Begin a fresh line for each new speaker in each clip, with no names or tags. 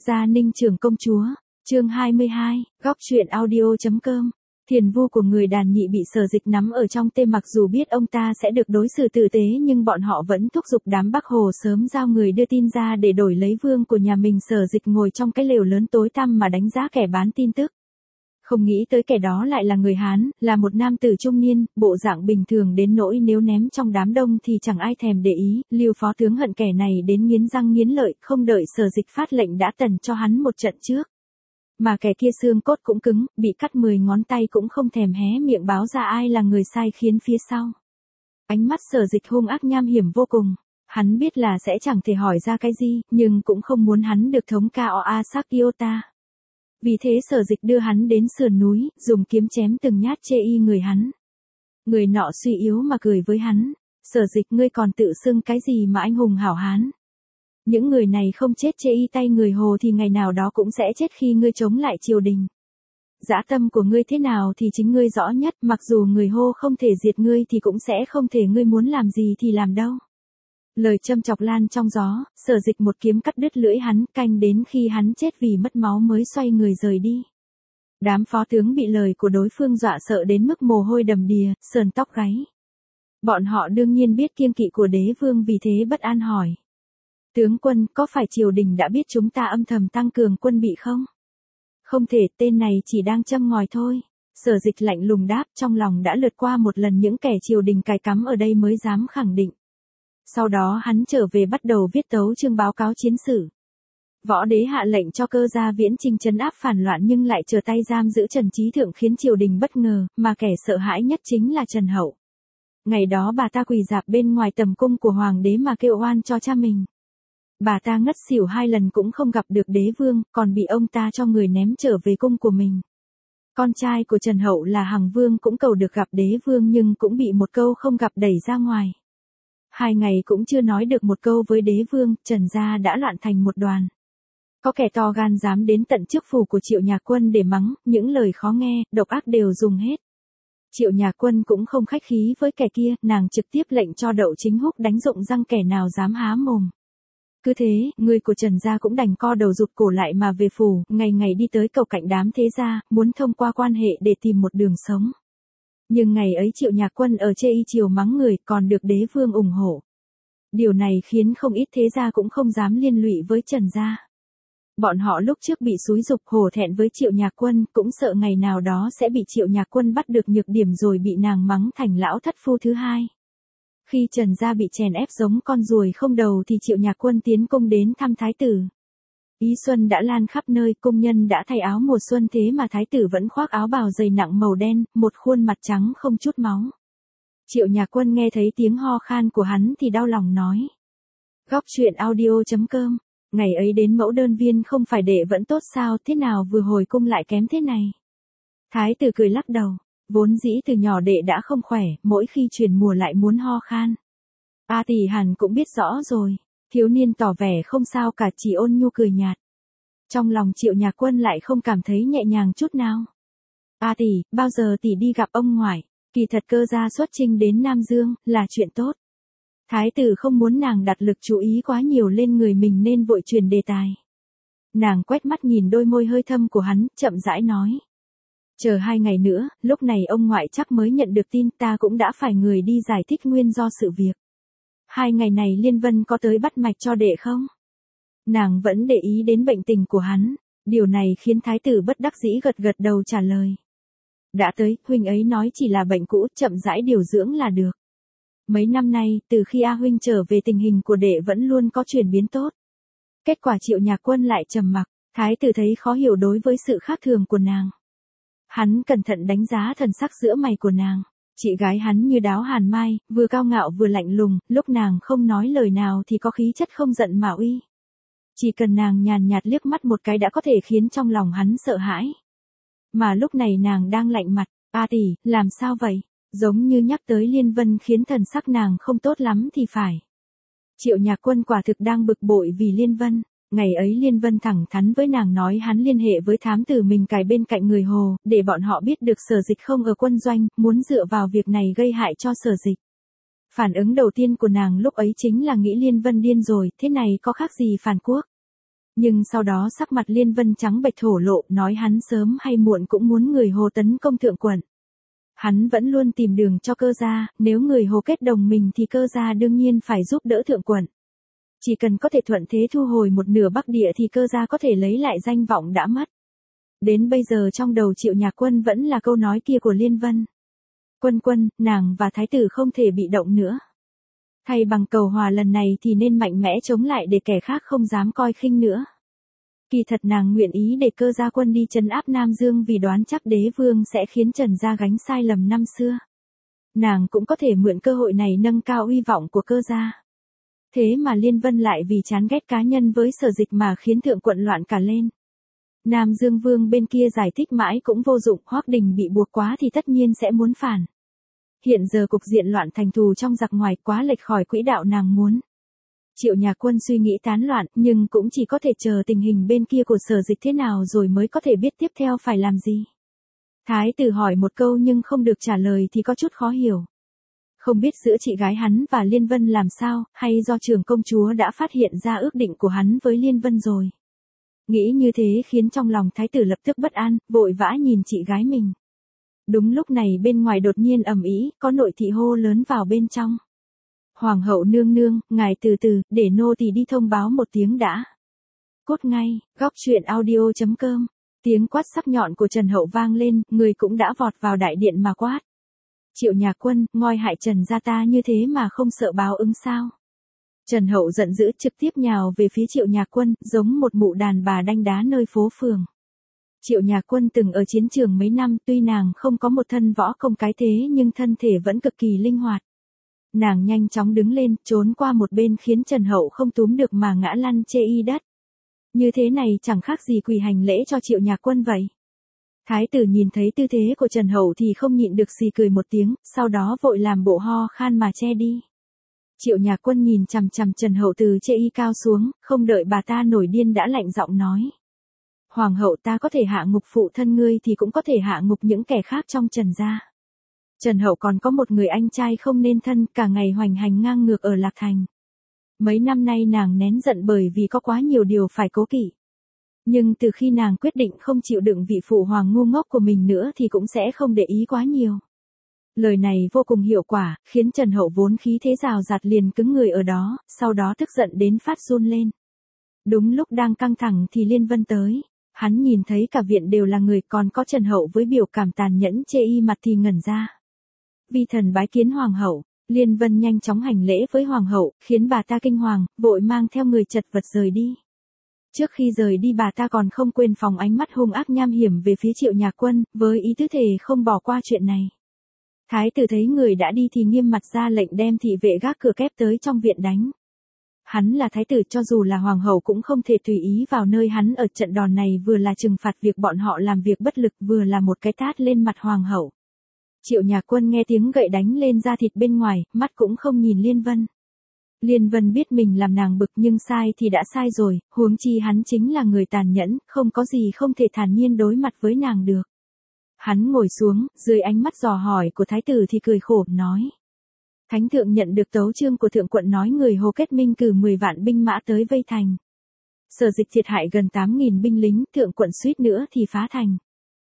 Gia Ninh Trưởng Công Chúa, chương 22, góc truyện audio.com. Thiền vu của người đàn nhị bị Sở Dịch nắm ở trong tay, mặc dù biết ông ta sẽ được đối xử tử tế nhưng bọn họ vẫn thúc giục đám Bắc Hồ sớm giao người đưa tin ra để đổi lấy vương của nhà mình. Sở Dịch ngồi trong cái lều lớn tối tăm mà đánh giá kẻ bán tin tức. Không nghĩ tới kẻ đó lại là người Hán, là một nam tử trung niên, bộ dạng bình thường đến nỗi nếu ném trong đám đông thì chẳng ai thèm để ý. Lưu phó tướng hận kẻ này đến nghiến răng nghiến lợi, không đợi Sở Dịch phát lệnh đã tần cho hắn một trận trước. Mà kẻ kia xương cốt cũng cứng, bị cắt 10 ngón tay cũng không thèm hé miệng báo ra ai là người sai khiến phía sau. Ánh mắt Sở Dịch hung ác nham hiểm vô cùng. Hắn biết là sẽ chẳng thể hỏi ra cái gì, nhưng cũng không muốn hắn được thống Koa Sakyota. Vì thế Sở Dịch đưa hắn đến sườn núi, dùng kiếm chém từng nhát chê y người hắn. Người nọ suy yếu mà cười với hắn. Sở Dịch, ngươi còn tự xưng cái gì mà anh hùng hảo hán? Những người này không chết chê y tay người Hồ thì ngày nào đó cũng sẽ chết khi ngươi chống lại triều đình. Dã tâm của ngươi thế nào thì chính ngươi rõ nhất, mặc dù người Hồ không thể diệt ngươi thì cũng sẽ không thể ngươi muốn làm gì thì làm đâu. Lời châm chọc lan trong gió, Sở Dịch một kiếm cắt đứt lưỡi hắn, canh đến khi hắn chết vì mất máu mới xoay người rời đi. Đám phó tướng bị lời của đối phương dọa sợ đến mức mồ hôi đầm đìa, sờn tóc gáy. Bọn họ đương nhiên biết kiêng kỵ của đế vương, vì thế bất an hỏi. Tướng quân, có phải triều đình đã biết chúng ta âm thầm tăng cường quân bị không? Không thể, tên này chỉ đang châm ngòi thôi. Sở Dịch lạnh lùng đáp, trong lòng đã lượt qua một lần những kẻ triều đình cài cắm ở đây mới dám khẳng định. Sau đó hắn trở về bắt đầu viết tấu chương báo cáo chiến sự. Võ đế hạ lệnh cho Cơ Gia Viễn Chinh trấn áp phản loạn nhưng lại trở tay giam giữ Trần Trí Thượng, khiến triều đình bất ngờ, mà kẻ sợ hãi nhất chính là Trần Hậu. Ngày đó bà ta quỳ rạp bên ngoài tầm cung của hoàng đế mà kêu oan cho cha mình. Bà ta ngất xỉu 2 lần cũng không gặp được đế vương, còn bị ông ta cho người ném trở về cung của mình. Con trai của Trần Hậu là Hằng Vương cũng cầu được gặp đế vương nhưng cũng bị một câu không gặp đẩy ra ngoài. 2 ngày cũng chưa nói được một câu với đế vương, Trần gia đã loạn thành một đoàn. Có kẻ to gan dám đến tận trước phủ của Triệu Nhạc Quân để mắng, những lời khó nghe, độc ác đều dùng hết. Triệu Nhạc Quân cũng không khách khí với kẻ kia, nàng trực tiếp lệnh cho Đậu Chính Húc đánh rụng răng kẻ nào dám há mồm. Cứ thế, người của Trần gia cũng đành co đầu rụt cổ lại mà về phủ, ngày ngày đi tới cầu cạnh đám thế gia, muốn thông qua quan hệ để tìm một đường sống. Nhưng ngày ấy Triệu Nhạc Quân ở chê y triều mắng người, còn được đế vương ủng hộ. Điều này khiến không ít thế gia cũng không dám liên lụy với Trần gia. Bọn họ lúc trước bị xúi giục hổ thẹn với Triệu Nhạc Quân, cũng sợ ngày nào đó sẽ bị Triệu Nhạc Quân bắt được nhược điểm rồi bị nàng mắng thành lão thất phu thứ hai. Khi Trần gia bị chèn ép giống con ruồi không đầu thì Triệu Nhạc Quân tiến cung đến thăm thái tử. Ý xuân đã lan khắp nơi, cung nhân đã thay áo mùa xuân, thế mà thái tử vẫn khoác áo bào dày nặng màu đen, một khuôn mặt trắng không chút máu. Triệu Nhạc Quân nghe thấy tiếng ho khan của hắn thì đau lòng nói. Góc truyện audio.com. Ngày ấy đến mẫu đơn viên không phải đệ vẫn tốt sao, thế nào vừa hồi cung lại kém thế này? Thái tử cười lắc đầu. Vốn dĩ từ nhỏ đệ đã không khỏe, mỗi khi chuyển mùa lại muốn ho khan. A tỷ hẳn cũng biết rõ rồi. Thiếu niên tỏ vẻ không sao cả, chỉ ôn nhu cười nhạt. Trong lòng Triệu Nhạc Quân lại không cảm thấy nhẹ nhàng chút nào. A tỷ, bao giờ tỷ đi gặp ông ngoại? Kỳ thật Cơ gia xuất chinh đến Nam Dương, là chuyện tốt. Thái tử không muốn nàng đặt lực chú ý quá nhiều lên người mình nên vội chuyển đề tài. Nàng quét mắt nhìn đôi môi hơi thâm của hắn, chậm rãi nói. Chờ 2 ngày nữa, lúc này ông ngoại chắc mới nhận được tin, ta cũng đã phải người đi giải thích nguyên do sự việc. 2 ngày này Liên Vân có tới bắt mạch cho đệ không? Nàng vẫn để ý đến bệnh tình của hắn, điều này khiến thái tử bất đắc dĩ gật gật đầu trả lời. Đã tới, huynh ấy nói chỉ là bệnh cũ, chậm rãi điều dưỡng là được. Mấy năm nay, từ khi A huynh trở về tình hình của đệ vẫn luôn có chuyển biến tốt. Kết quả Triệu Nhạc Quân lại trầm mặc, thái tử thấy khó hiểu đối với sự khác thường của nàng. Hắn cẩn thận đánh giá thần sắc giữa mày của nàng. Chị gái hắn như đáo hàn mai, vừa cao ngạo vừa lạnh lùng, lúc nàng không nói lời nào thì có khí chất không giận mà uy. Chỉ cần nàng nhàn nhạt liếc mắt một cái đã có thể khiến trong lòng hắn sợ hãi. Mà lúc này nàng đang lạnh mặt, A tỷ, làm sao vậy? Giống như nhắc tới Liên Vân khiến thần sắc nàng không tốt lắm thì phải. Triệu Nhạc Quân quả thực đang bực bội vì Liên Vân. Ngày ấy Liên Vân thẳng thắn với nàng nói hắn liên hệ với thám tử mình cài bên cạnh người Hồ, để bọn họ biết được Sở Dịch không ở quân doanh, muốn dựa vào việc này gây hại cho Sở Dịch. Phản ứng đầu tiên của nàng lúc ấy chính là nghĩ Liên Vân điên rồi, thế này có khác gì phản quốc. Nhưng sau đó sắc mặt Liên Vân trắng bệch thổ lộ, nói hắn sớm hay muộn cũng muốn người Hồ tấn công thượng quận. Hắn vẫn luôn tìm đường cho cơ gia, nếu người Hồ kết đồng mình thì cơ gia đương nhiên phải giúp đỡ thượng quận. Chỉ cần có thể thuận thế thu hồi một nửa Bắc Địa thì cơ gia có thể lấy lại danh vọng đã mất. Đến bây giờ trong đầu Triệu Nhạc Quân vẫn là câu nói kia của Liên Vân. Quân quân, nàng và thái tử không thể bị động nữa. Thay bằng cầu hòa lần này thì nên mạnh mẽ chống lại để kẻ khác không dám coi khinh nữa. Kỳ thật nàng nguyện ý để cơ gia quân đi trấn áp Nam Dương vì đoán chắc đế vương sẽ khiến Trần gia gánh sai lầm năm xưa. Nàng cũng có thể mượn cơ hội này nâng cao uy vọng của cơ gia. Thế mà Liên Vân lại vì chán ghét cá nhân với Sở Dịch mà khiến thượng quận loạn cả lên. Nam Dương Vương bên kia giải thích mãi cũng vô dụng, Hoắc Đình bị buộc quá thì tất nhiên sẽ muốn phản. Hiện giờ cục diện loạn thành thù trong giặc ngoài quá lệch khỏi quỹ đạo nàng muốn. Triệu Nhạc Quân suy nghĩ tán loạn, nhưng cũng chỉ có thể chờ tình hình bên kia của Sở Dịch thế nào rồi mới có thể biết tiếp theo phải làm gì. Thái tử hỏi một câu nhưng không được trả lời thì có chút khó hiểu. Không biết giữa chị gái hắn và Liên Vân làm sao, hay do trưởng công chúa đã phát hiện ra ước định của hắn với Liên Vân rồi. Nghĩ như thế khiến trong lòng thái tử lập tức bất an, vội vã nhìn chị gái mình. Đúng lúc này bên ngoài đột nhiên ầm ĩ, có nội thị hô lớn vào bên trong. Hoàng hậu nương nương, ngài từ từ, để nô tỳ đi thông báo một tiếng đã. Cốt ngay, góc truyện audio.com. Tiếng quát sắc nhọn của Trần Hậu vang lên, người cũng đã vọt vào đại điện mà quát. Triệu Nhạc Quân, ngoi hại Trần gia ta như thế mà không sợ báo ứng sao? Trần Hậu giận dữ trực tiếp nhào về phía Triệu Nhạc Quân, giống một mụ đàn bà đanh đá nơi phố phường. Triệu Nhạc Quân từng ở chiến trường mấy năm, tuy nàng không có một thân võ công cái thế nhưng thân thể vẫn cực kỳ linh hoạt. Nàng nhanh chóng đứng lên, trốn qua một bên khiến Trần Hậu không túm được mà ngã lăn chê y đất. Như thế này chẳng khác gì quỳ hành lễ cho Triệu Nhạc Quân vậy. Thái tử nhìn thấy tư thế của Trần Hậu thì không nhịn được xì cười một tiếng, sau đó vội làm bộ ho khan mà che đi. Triệu Nhạc Quân nhìn chằm chằm Trần Hậu từ chê y cao xuống, không đợi bà ta nổi điên đã lạnh giọng nói. Hoàng hậu, ta có thể hạ ngục phụ thân ngươi thì cũng có thể hạ ngục những kẻ khác trong Trần gia. Trần Hậu còn có một người anh trai không nên thân, cả ngày hoành hành ngang ngược ở Lạc Thành. Mấy năm nay nàng nén giận bởi vì có quá nhiều điều phải cố kỵ. Nhưng từ khi nàng quyết định không chịu đựng vị phụ hoàng ngu ngốc của mình nữa thì cũng sẽ không để ý quá nhiều. Lời này vô cùng hiệu quả, khiến Trần Hậu vốn khí thế rào rạt liền cứng người ở đó, sau đó tức giận đến phát run lên. Đúng lúc đang căng thẳng thì Liên Vân tới. Hắn nhìn thấy cả viện đều là người, còn có Trần Hậu với biểu cảm tàn nhẫn chê y mặt thì ngẩn ra. Vi thần bái kiến hoàng hậu. Liên Vân nhanh chóng hành lễ với hoàng hậu, khiến bà ta kinh hoàng, vội mang theo người chật vật rời đi. Trước khi rời đi bà ta còn không quên phóng ánh mắt hung ác nham hiểm về phía Triệu Nhạc Quân, với ý tứ thề không bỏ qua chuyện này. Thái tử thấy người đã đi thì nghiêm mặt ra lệnh đem thị vệ gác cửa kép tới trong viện đánh. Hắn là thái tử, cho dù là hoàng hậu cũng không thể tùy ý vào nơi hắn ở. Trận đòn này vừa là trừng phạt việc bọn họ làm việc bất lực, vừa là một cái tát lên mặt hoàng hậu. Triệu Nhạc Quân nghe tiếng gậy đánh lên da thịt bên ngoài, mắt cũng không nhìn Liên Vân. Liên Vân biết mình làm nàng bực nhưng sai thì đã sai rồi, huống chi hắn chính là người tàn nhẫn, không có gì không thể thản nhiên đối mặt với nàng được. Hắn ngồi xuống, dưới ánh mắt dò hỏi của thái tử thì cười khổ, nói. Thánh thượng nhận được tấu chương của thượng quận nói người Hồ kết minh cử 10 vạn binh mã tới vây thành. Sở Dịch thiệt hại gần 8.000 binh lính, thượng quận suýt nữa thì phá thành.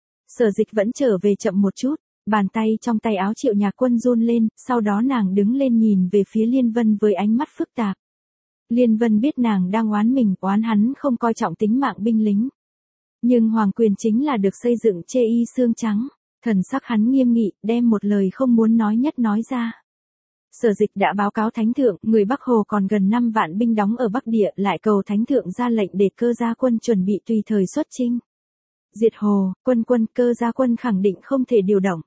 Sở Dịch vẫn trở về chậm một chút, bàn tay trong tay áo Triệu Nhạc Quân run lên, sau đó nàng đứng lên nhìn về phía Liên Vân với ánh mắt phức tạp. Liên Vân biết nàng đang oán mình, oán hắn không coi trọng tính mạng binh lính. Nhưng hoàng quyền chính là được xây dựng chê y xương trắng, thần sắc hắn nghiêm nghị, đem một lời không muốn nói nhất nói ra. Sở Dịch đã báo cáo thánh thượng, người Bắc Hồ còn gần 5 vạn binh đóng ở Bắc Địa, lại cầu thánh thượng ra lệnh để cơ gia quân chuẩn bị tùy thời xuất chinh. Diệt Hồ, quân cơ gia quân khẳng định không thể điều động.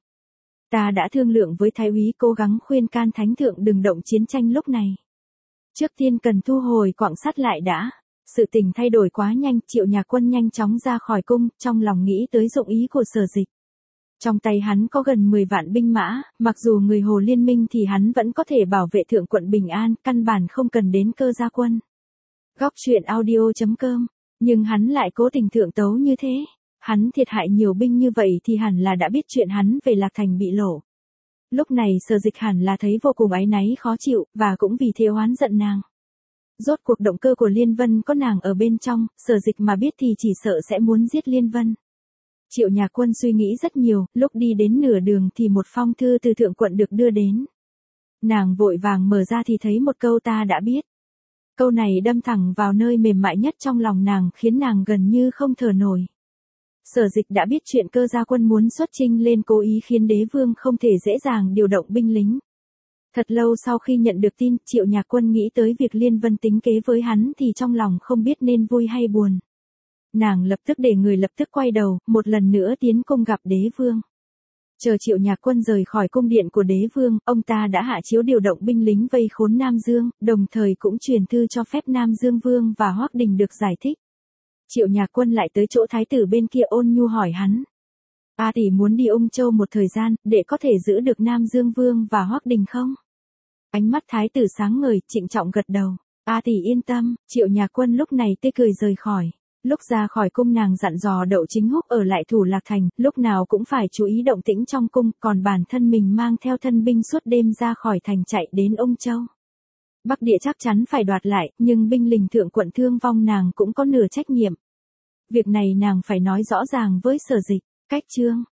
Ta đã thương lượng với thái úy, cố gắng khuyên can thánh thượng đừng động chiến tranh lúc này. Trước tiên cần thu hồi Quảng Sắt lại đã. Sự tình thay đổi quá nhanh, Triệu Nhạc Quân nhanh chóng ra khỏi cung, trong lòng nghĩ tới dụng ý của Sở Dịch. Trong tay hắn có gần 10 vạn binh mã, mặc dù người Hồ liên minh thì hắn vẫn có thể bảo vệ thượng quận bình an, căn bản không cần đến cơ gia quân. Góc truyện audio.com, nhưng hắn lại cố tình thượng tấu như thế. Hắn thiệt hại nhiều binh như vậy thì hẳn là đã biết chuyện hắn về Lạc Thành bị lộ. Lúc này Sở Dịch hẳn là thấy vô cùng áy náy khó chịu, và cũng vì thế oán giận nàng. Rốt cuộc động cơ của Liên Vân có nàng ở bên trong, Sở Dịch mà biết thì chỉ sợ sẽ muốn giết Liên Vân. Triệu Nhà Quân suy nghĩ rất nhiều, lúc đi đến nửa đường thì một phong thư từ thượng quận được đưa đến. Nàng vội vàng mở ra thì thấy một câu ta đã biết. Câu này đâm thẳng vào nơi mềm mại nhất trong lòng nàng, khiến nàng gần như không thở nổi. Sở Dịch đã biết chuyện Cơ Gia Quân muốn xuất chinh lên, cố ý khiến đế vương không thể dễ dàng điều động binh lính. Thật lâu sau khi nhận được tin, Triệu Nhà Quân nghĩ tới việc Liên Vân tính kế với hắn thì trong lòng không biết nên vui hay buồn. Nàng lập tức để người lập tức quay đầu, một lần nữa tiến cung gặp đế vương. Chờ Triệu Nhà Quân rời khỏi cung điện của đế vương, ông ta đã hạ chiếu điều động binh lính vây khốn Nam Dương, đồng thời cũng truyền thư cho phép Nam Dương Vương và Hoắc Đình được giải thích. Triệu Nhà Quân lại tới chỗ thái tử bên kia ôn nhu hỏi hắn. A tỷ muốn đi Ung Châu một thời gian, để có thể giữ được Nam Dương Vương và Hoắc Đình không? Ánh mắt thái tử sáng ngời, trịnh trọng gật đầu. A tỷ yên tâm. Triệu Nhà Quân lúc này tươi cười rời khỏi. Lúc ra khỏi cung nàng dặn dò Đậu Chính Húc ở lại thủ Lạc Thành, lúc nào cũng phải chú ý động tĩnh trong cung, còn bản thân mình mang theo thân binh suốt đêm ra khỏi thành chạy đến Ung Châu. Bắc Địa chắc chắn phải đoạt lại, nhưng binh lính thượng quận thương vong nàng cũng có nửa trách nhiệm. Việc này nàng phải nói rõ ràng với Sở Dịch. Cách chương